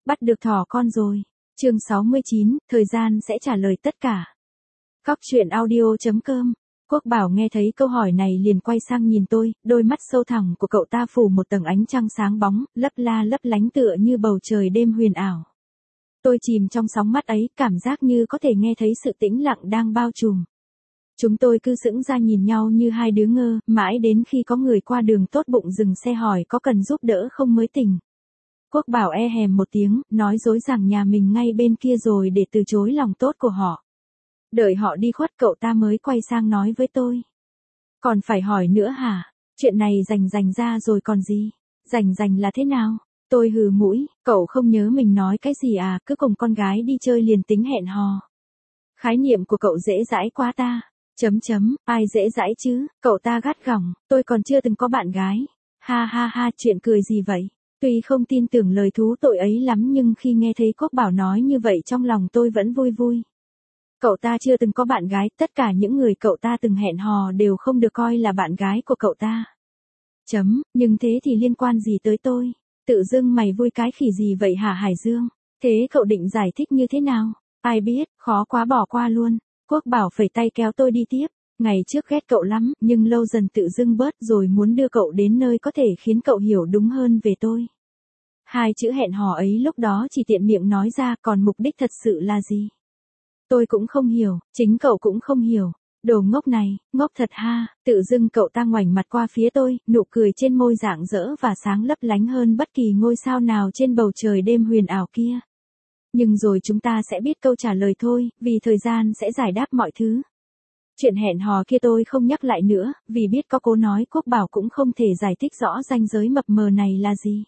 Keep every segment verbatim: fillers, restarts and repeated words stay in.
Bắt được thỏ con rồi. Chương sáu mươi chín, thời gian sẽ trả lời tất cả. Cóc truyện audio chấm com. Quốc Bảo nghe thấy câu hỏi này liền quay sang nhìn tôi, đôi mắt sâu thẳm của cậu ta phủ một tầng ánh trăng sáng bóng, lấp la lấp lánh tựa như bầu trời đêm huyền ảo. Tôi chìm trong sóng mắt ấy, cảm giác như có thể nghe thấy sự tĩnh lặng đang bao trùm. Chúng tôi cứ sững ra nhìn nhau như hai đứa ngơ, mãi đến khi có người qua đường tốt bụng dừng xe hỏi có cần giúp đỡ không mới tỉnh. Quốc Bảo e hèm một tiếng, nói dối rằng nhà mình ngay bên kia rồi để từ chối lòng tốt của họ. Đợi họ đi khuất cậu ta mới quay sang nói với tôi. Còn phải hỏi nữa hả? Chuyện này rành rành ra rồi còn gì? Rành rành là thế nào? Tôi hừ mũi, cậu không nhớ mình nói cái gì à, cứ cùng con gái đi chơi liền tính hẹn hò. Khái niệm của cậu dễ dãi quá ta. Chấm chấm, ai dễ dãi chứ, cậu ta gắt gỏng, tôi còn chưa từng có bạn gái. Ha ha ha, chuyện cười gì vậy? Tuy không tin tưởng lời thú tội ấy lắm nhưng khi nghe thấy Quốc Bảo nói như vậy trong lòng tôi vẫn vui vui. Cậu ta chưa từng có bạn gái, tất cả những người cậu ta từng hẹn hò đều không được coi là bạn gái của cậu ta. Chấm, nhưng thế thì liên quan gì tới tôi? Tự dưng mày vui cái khỉ gì vậy hả Hải Dương? Thế cậu định giải thích như thế nào? Ai biết, khó quá bỏ qua luôn. Quốc Bảo phẩy tay kéo tôi đi tiếp. Ngày trước ghét cậu lắm, nhưng lâu dần tự dưng bớt rồi muốn đưa cậu đến nơi có thể khiến cậu hiểu đúng hơn về tôi. Hai chữ hẹn hò ấy lúc đó chỉ tiện miệng nói ra, còn mục đích thật sự là gì? Tôi cũng không hiểu, chính cậu cũng không hiểu. Đồ ngốc này, ngốc thật ha, tự dưng cậu ta ngoảnh mặt qua phía tôi, nụ cười trên môi rạng rỡ và sáng lấp lánh hơn bất kỳ ngôi sao nào trên bầu trời đêm huyền ảo kia. Nhưng rồi chúng ta sẽ biết câu trả lời thôi, vì thời gian sẽ giải đáp mọi thứ. Chuyện hẹn hò kia tôi không nhắc lại nữa, vì biết có cố nói Quốc Bảo cũng không thể giải thích rõ ranh giới mập mờ này là gì.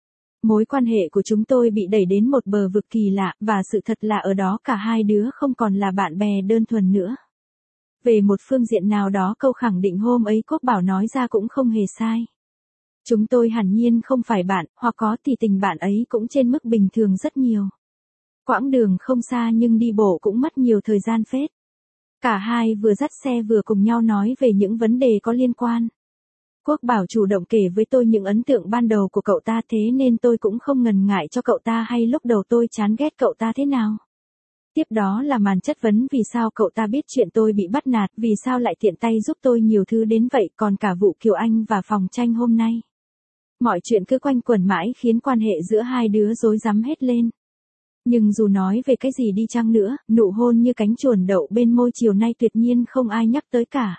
Mối quan hệ của chúng tôi bị đẩy đến một bờ vực kỳ lạ, và sự thật là ở đó cả hai đứa không còn là bạn bè đơn thuần nữa. Về một phương diện nào đó câu khẳng định hôm ấy Quốc Bảo nói ra cũng không hề sai. Chúng tôi hẳn nhiên không phải bạn, hoặc có thì tình bạn ấy cũng trên mức bình thường rất nhiều. Quãng đường không xa nhưng đi bộ cũng mất nhiều thời gian phết. Cả hai vừa dắt xe vừa cùng nhau nói về những vấn đề có liên quan. Quốc Bảo chủ động kể với tôi những ấn tượng ban đầu của cậu ta, thế nên tôi cũng không ngần ngại cho cậu ta hay lúc đầu tôi chán ghét cậu ta thế nào. Tiếp đó là màn chất vấn vì sao cậu ta biết chuyện tôi bị bắt nạt, vì sao lại tiện tay giúp tôi nhiều thứ đến vậy, còn cả vụ Kiều Anh và phòng tranh hôm nay. Mọi chuyện cứ quanh quẩn mãi khiến quan hệ giữa hai đứa rối rắm hết lên. Nhưng dù nói về cái gì đi chăng nữa, nụ hôn như cánh chuồn đậu bên môi chiều nay tuyệt nhiên không ai nhắc tới cả.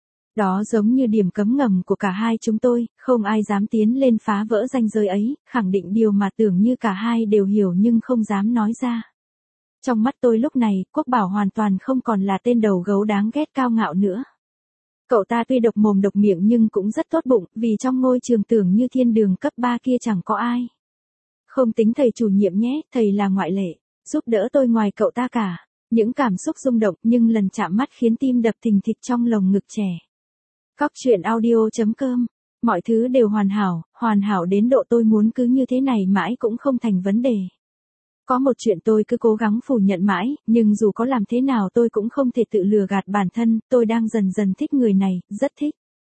Đó giống như điểm cấm ngầm của cả hai chúng tôi, không ai dám tiến lên phá vỡ ranh giới ấy, khẳng định điều mà tưởng như cả hai đều hiểu nhưng không dám nói ra. Trong mắt tôi lúc này, Quốc Bảo hoàn toàn không còn là tên đầu gấu đáng ghét cao ngạo nữa. Cậu ta tuy độc mồm độc miệng nhưng cũng rất tốt bụng, vì trong ngôi trường tưởng như thiên đường cấp ba kia chẳng có ai. Không tính thầy chủ nhiệm nhé, thầy là ngoại lệ, giúp đỡ tôi ngoài cậu ta cả. Những cảm xúc rung động nhưng lần chạm mắt khiến tim đập thình thịch trong lồng ngực trẻ. Cóc truyện audio chấm com. Mọi thứ đều hoàn hảo, hoàn hảo đến độ tôi muốn cứ như thế này mãi cũng không thành vấn đề. Có một chuyện tôi cứ cố gắng phủ nhận mãi, nhưng dù có làm thế nào tôi cũng không thể tự lừa gạt bản thân, tôi đang dần dần thích người này, rất thích.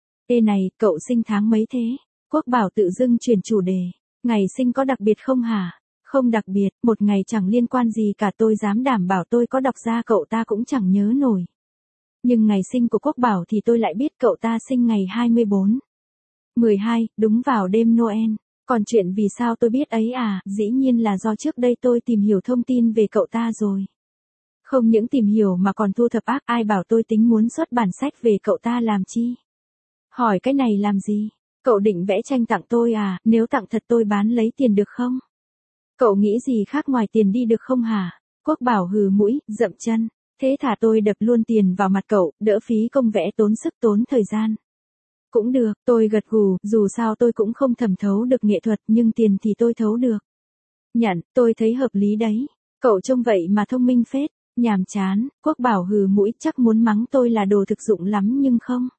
Ê này, cậu sinh tháng mấy thế? Quốc Bảo tự dưng chuyển chủ đề. Ngày sinh có đặc biệt không hả? Không đặc biệt, một ngày chẳng liên quan gì cả, tôi dám đảm bảo tôi có đọc ra cậu ta cũng chẳng nhớ nổi. Nhưng ngày sinh của Quốc Bảo thì tôi lại biết, cậu ta sinh ngày hai mươi bốn. mười hai, đúng vào đêm Noel. Còn chuyện vì sao tôi biết ấy à, dĩ nhiên là do trước đây tôi tìm hiểu thông tin về cậu ta rồi. Không những tìm hiểu mà còn thu thập ác, ai bảo tôi tính muốn xuất bản sách về cậu ta làm chi? Hỏi cái này làm gì? Cậu định vẽ tranh tặng tôi à, nếu tặng thật tôi bán lấy tiền được không? Cậu nghĩ gì khác ngoài tiền đi được không hả? Quốc Bảo hừ mũi, dậm chân. Thế thả tôi đập luôn tiền vào mặt cậu, đỡ phí công vẽ tốn sức tốn thời gian. Cũng được, tôi gật gù, dù sao tôi cũng không thẩm thấu được nghệ thuật nhưng tiền thì tôi thấu được. Nhận, tôi thấy hợp lý đấy. Cậu trông vậy mà thông minh phết, nhàm chán. Quốc Bảo hừ mũi, chắc muốn mắng tôi là đồ thực dụng lắm nhưng không.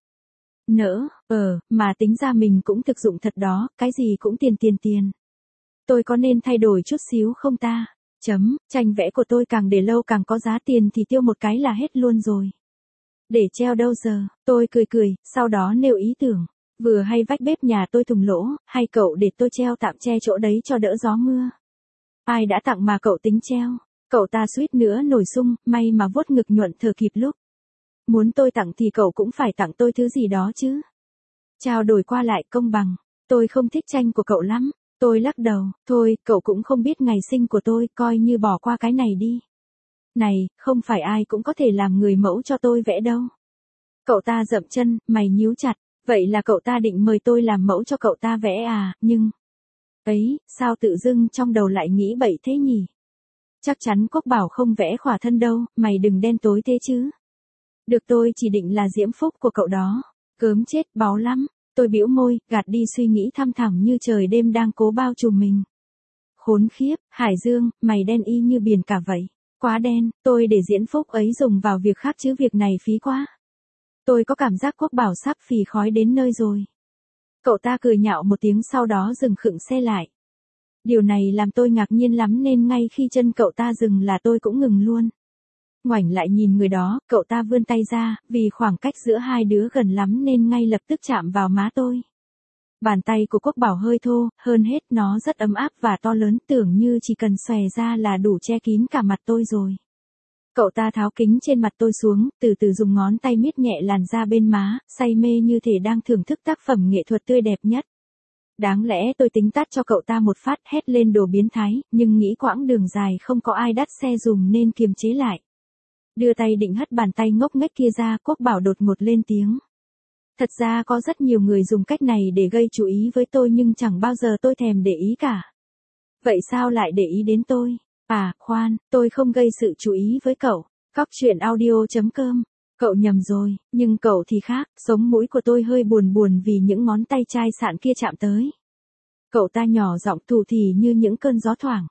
Nỡ, ờ, mà tính ra mình cũng thực dụng thật đó, cái gì cũng tiền tiền tiền. Tôi có nên thay đổi chút xíu không ta? Chấm, tranh vẽ của tôi càng để lâu càng có giá tiền thì tiêu một cái là hết luôn rồi. Để treo đâu giờ? Tôi cười cười, sau đó nêu ý tưởng. Vừa hay vách bếp nhà tôi thùng lỗ, hay cậu để tôi treo tạm che chỗ đấy cho đỡ gió mưa. Ai đã tặng mà cậu tính treo? Cậu ta suýt nữa nổi sung, may mà vuốt ngực nhuận thở kịp lúc. Muốn tôi tặng thì cậu cũng phải tặng tôi thứ gì đó chứ. Trao đổi qua lại công bằng. Tôi không thích tranh của cậu lắm. Tôi lắc đầu, thôi, cậu cũng không biết ngày sinh của tôi, coi như bỏ qua cái này đi. Này, không phải ai cũng có thể làm người mẫu cho tôi vẽ đâu. Cậu ta dậm chân, mày nhíu chặt, vậy là cậu ta định mời tôi làm mẫu cho cậu ta vẽ à, nhưng... Ấy, sao tự dưng trong đầu lại nghĩ bậy thế nhỉ? Chắc chắn Quốc Bảo không vẽ khỏa thân đâu, mày đừng đen tối thế chứ. Được, tôi chỉ định là diễm phúc của cậu đó. Gớm chết, báu lắm. Tôi bĩu môi, gạt đi suy nghĩ thăm thẳm như trời đêm đang cố bao trùm mình. Khốn khiếp, Hải Dương, mày đen y như biển cả vậy. Quá đen, tôi để diễm phúc ấy dùng vào việc khác chứ việc này phí quá. Tôi có cảm giác Quốc Bảo sắp phì khói đến nơi rồi. Cậu ta cười nhạo một tiếng sau đó dừng khựng xe lại. Điều này làm tôi ngạc nhiên lắm nên ngay khi chân cậu ta dừng là tôi cũng ngừng luôn. Ngoảnh lại nhìn người đó, cậu ta vươn tay ra, vì khoảng cách giữa hai đứa gần lắm nên ngay lập tức chạm vào má tôi. Bàn tay của Quốc Bảo hơi thô, hơn hết nó rất ấm áp và to lớn, tưởng như chỉ cần xòe ra là đủ che kín cả mặt tôi rồi. Cậu ta tháo kính trên mặt tôi xuống, từ từ dùng ngón tay miết nhẹ làn da bên má, say mê như thể đang thưởng thức tác phẩm nghệ thuật tươi đẹp nhất. Đáng lẽ tôi tính tát cho cậu ta một phát hét lên đồ biến thái, nhưng nghĩ quãng đường dài không có ai đắt xe dùng nên kiềm chế lại. Đưa tay định hất bàn tay ngốc nghếch kia ra, Quốc Bảo đột ngột lên tiếng. Thật ra có rất nhiều người dùng cách này để gây chú ý với tôi nhưng chẳng bao giờ tôi thèm để ý cả. Vậy sao lại để ý đến tôi? À, khoan, tôi không gây sự chú ý với cậu. Cóc truyện audio chấm com. Cậu nhầm rồi, nhưng cậu thì khác, sống mũi của tôi hơi buồn buồn vì những ngón tay chai sạn kia chạm tới. Cậu ta nhỏ giọng thủ thỉ như những cơn gió thoảng.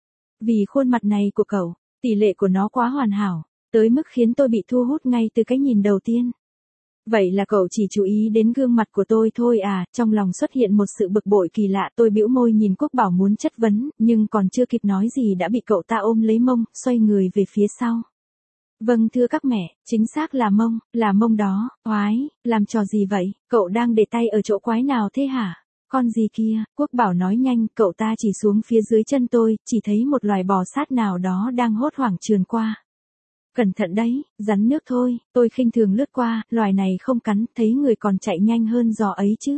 Vì khuôn mặt này của cậu, tỷ lệ của nó quá hoàn hảo, tới mức khiến tôi bị thu hút ngay từ cái nhìn đầu tiên. Vậy là cậu chỉ chú ý đến gương mặt của tôi thôi à? Trong lòng xuất hiện một sự bực bội kỳ lạ, tôi bĩu môi nhìn Quốc Bảo muốn chất vấn, nhưng còn chưa kịp nói gì đã bị cậu ta ôm lấy mông, xoay người về phía sau. Vâng thưa các mẹ, chính xác là mông, là mông đó. Oái, làm trò gì vậy? Cậu đang để tay ở chỗ quái nào thế hả? Con gì kia? Quốc Bảo nói nhanh, cậu ta chỉ xuống phía dưới chân tôi, chỉ thấy một loài bò sát nào đó đang hốt hoảng trườn qua. Cẩn thận đấy, rắn nước thôi, tôi khinh thường lướt qua, loài này không cắn, thấy người còn chạy nhanh hơn giò ấy chứ.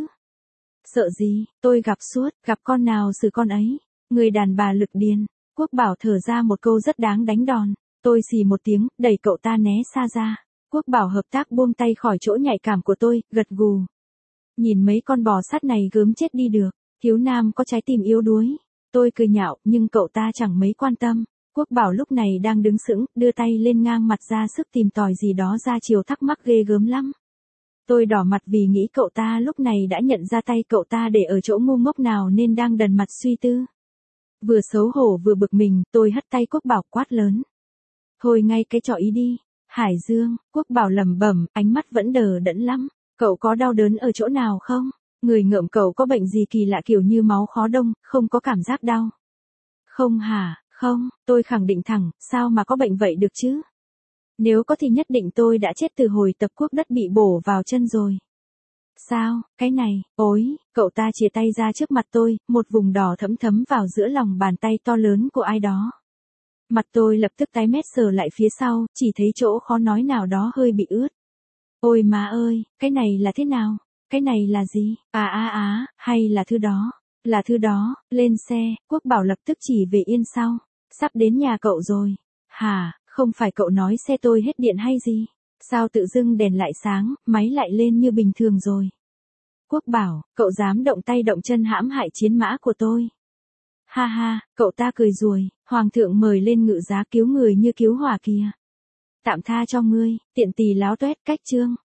Sợ gì, tôi gặp suốt, gặp con nào xử con ấy. Người đàn bà lực điên. Quốc Bảo thở ra một câu rất đáng đánh đòn. Tôi xì một tiếng, đẩy cậu ta né xa ra. Quốc Bảo hợp tác buông tay khỏi chỗ nhạy cảm của tôi, gật gù. Nhìn mấy con bò sát này gớm chết đi được, thiếu nam có trái tim yếu đuối. Tôi cười nhạo, nhưng cậu ta chẳng mấy quan tâm. Quốc Bảo lúc này đang đứng sững, đưa tay lên ngang mặt ra sức tìm tòi gì đó ra chiều thắc mắc ghê gớm lắm. Tôi đỏ mặt vì nghĩ cậu ta lúc này đã nhận ra tay cậu ta để ở chỗ ngu ngốc nào nên đang đần mặt suy tư. Vừa xấu hổ vừa bực mình, tôi hất tay Quốc Bảo quát lớn. Thôi ngay cái trò ý đi. Hải Dương, Quốc Bảo lẩm bẩm, ánh mắt vẫn đờ đẫn lắm. Cậu có đau đớn ở chỗ nào không? Người ngợm cậu có bệnh gì kỳ lạ kiểu như máu khó đông, không có cảm giác đau. Không hả, không, tôi khẳng định thẳng, sao mà có bệnh vậy được chứ? Nếu có thì nhất định tôi đã chết từ hồi tập quốc đất bị bổ vào chân rồi. Sao, cái này, ối, cậu ta chìa tay ra trước mặt tôi, một vùng đỏ thẫm thấm vào giữa lòng bàn tay to lớn của ai đó. Mặt tôi lập tức tái mét sờ lại phía sau, chỉ thấy chỗ khó nói nào đó hơi bị ướt. Ôi má ơi, cái này là thế nào? Cái này là gì? À à à, hay là thư đó? Là thư đó, lên xe, Quốc Bảo lập tức chỉ về yên sau. Sắp đến nhà cậu rồi. Hả, không phải cậu nói xe tôi hết điện hay gì? Sao tự dưng đèn lại sáng, máy lại lên như bình thường rồi? Quốc Bảo, cậu dám động tay động chân hãm hại chiến mã của tôi. Ha ha, cậu ta cười ruồi, hoàng thượng mời lên ngự giá cứu người như cứu hỏa kìa. Tạm tha cho ngươi, tiện tỳ láo toét cách chương.